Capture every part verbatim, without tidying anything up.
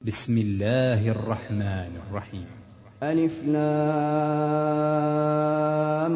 بسم الله الرحمن الرحيم. ألف لام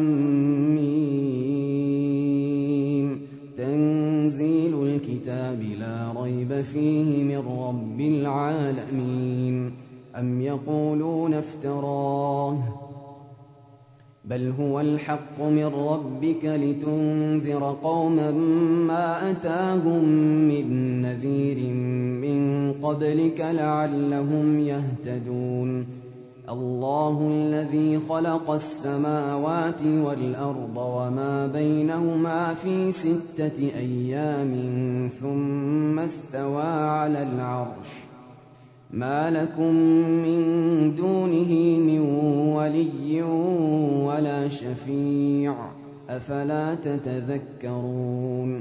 ميم. تنزيل الكتاب لا ريب فيه من رب العالمين. أم يقولون افتراه بل هو الحق من ربك لتنذر قوما ما أتاهم من نذير من قبلك لعلهم يهتدون. الله الذي خلق السماوات والأرض وما بينهما في ستة أيام ثم استوى على العرش ما لكم من دونه من ولي ولا شفيع أفلا تتذكرون.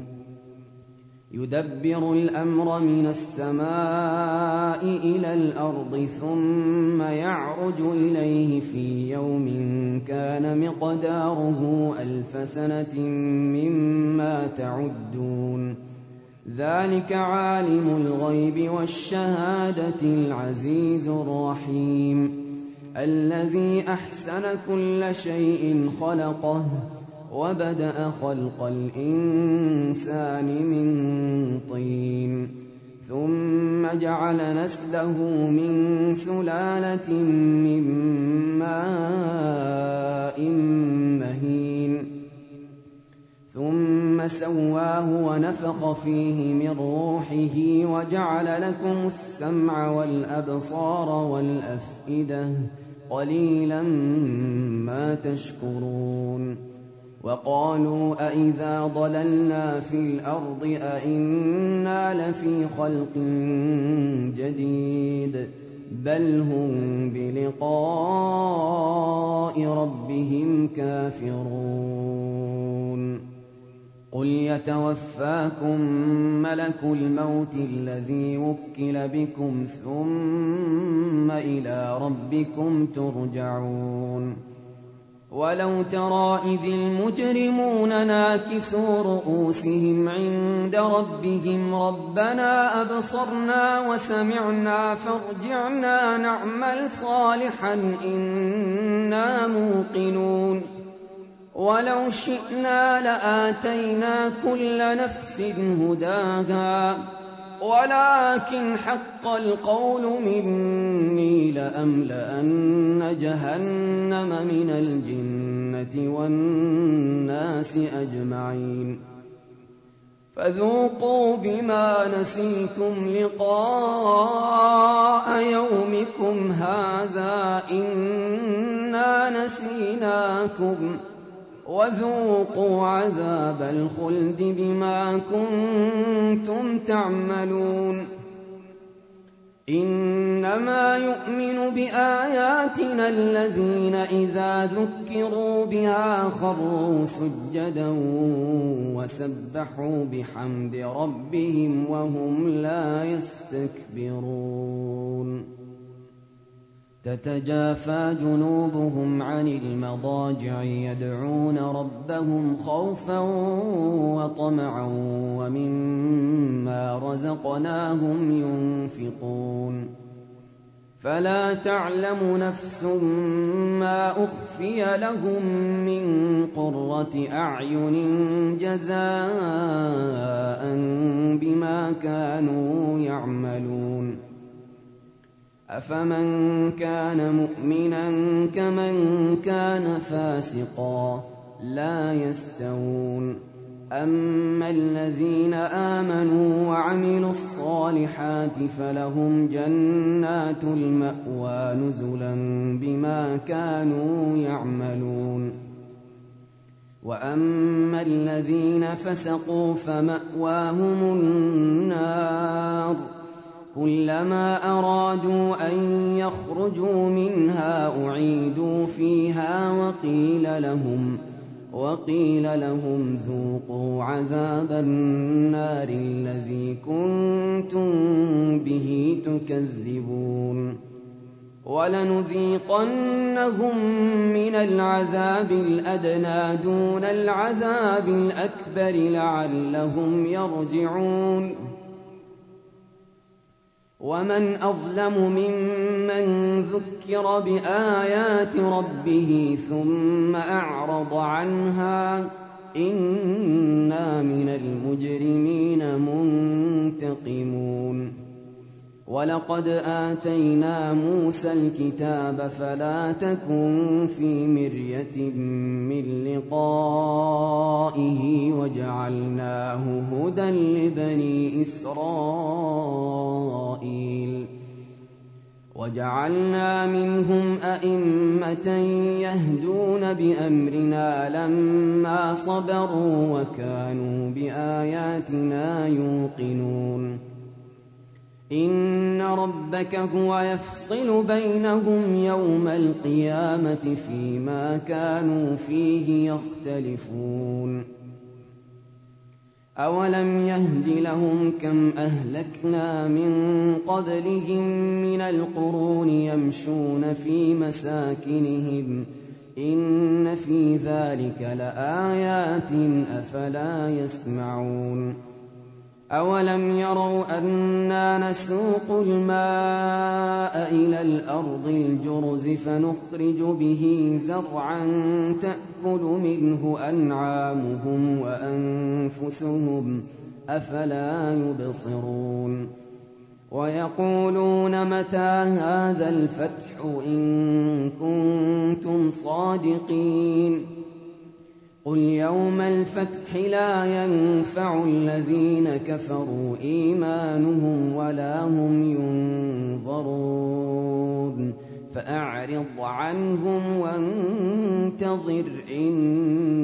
يدبر الأمر من السماء إلى الأرض ثم يعرج إليه في يوم كان مقداره ألف سنة مما تعدون. ذلك عالم الغيب والشهادة العزيز الرحيم الذي أحسن كل شيء خلقه وبدأ خلق الإنسان من طين ثم جعل نسله من سلالة من ماء مهين ثم سواه ونفخ فيه من روحه وجعل لكم السمع والأبصار والأفئدة قليلا ما تشكرون. وقالوا أئذا ضللنا في الأرض أئنا لفي خلق جديد بل هم بلقاء ربهم كافرون. قل يتوفاكم ملك الموت الذي وكل بكم ثم إلى ربكم ترجعون. ولو ترى إذ المجرمون ناكسوا رؤوسهم عند ربهم ربنا أبصرنا وسمعنا فارجعنا نعمل صالحا إنا موقنون. ولو شئنا لآتينا كل نفس هداها ولكن حق القول مني لأملأن جهنم من الجنة والناس أجمعين. فذوقوا بما نسيتم لقاء يومكم هذا إنا نسيناكم وذوقوا عذاب الخلد بما كنتم تعملون. إنما يؤمن بآياتنا الذين إذا ذكروا بها خروا سجدا وسبحوا بحمد ربهم وهم لا يستكبرون. تتجافى جنوبهم عن المضاجع يدعون ربهم خوفا وطمعا ومما رزقناهم ينفقون. فلا تعلم نفس ما أخفي لهم من قرة أعين جزاء بما كانوا يعملون. أفمن كان مؤمنا كمن كان فاسقا لا يستوون. أما الذين آمنوا وعملوا الصالحات فلهم جنات المأوى نزلا بما كانوا يعملون. وأما الذين فسقوا فمأواهم النار كلما أرادوا أن يخرجوا منها أعيدوا فيها وقيل لهم وقيل لهم ذوقوا عذاب النار الذي كنتم به تكذبون. ولنذيقنهم من العذاب الأدنى دون العذاب الأكبر لعلهم يرجعون. ومن أظلم ممن ذكر بآيات ربه ثم أعرض عنها إنا من المجرمين منتقمون ولقد آتينا موسى الكتاب فلا تكن في مرية من لقائه وجعلناه هدى لبني إسرائيل وجعلنا منهم أئمة يهدون بأمرنا لما صبروا وكانوا بآياتنا يوقنون إن ربك هو يفصل بينهم يوم القيامة فيما كانوا فيه يختلفون أولم يهد لهم كم أهلكنا من قبلهم من القرون يمشون في مساكنهم إن في ذلك لآيات أفلا يسمعون أولم يروا أنا نسوق الماء إلى الأرض الجرز فنخرج به زرعا تأكل منه أنعامهم وأنفسهم أفلا يبصرون ويقولون متى هذا الفتح إن كنتم صادقين قل يوم الفتح لا ينفع الذين كفروا إيمانهم ولا هم ينظرون فأعرض عنهم وانتظر إن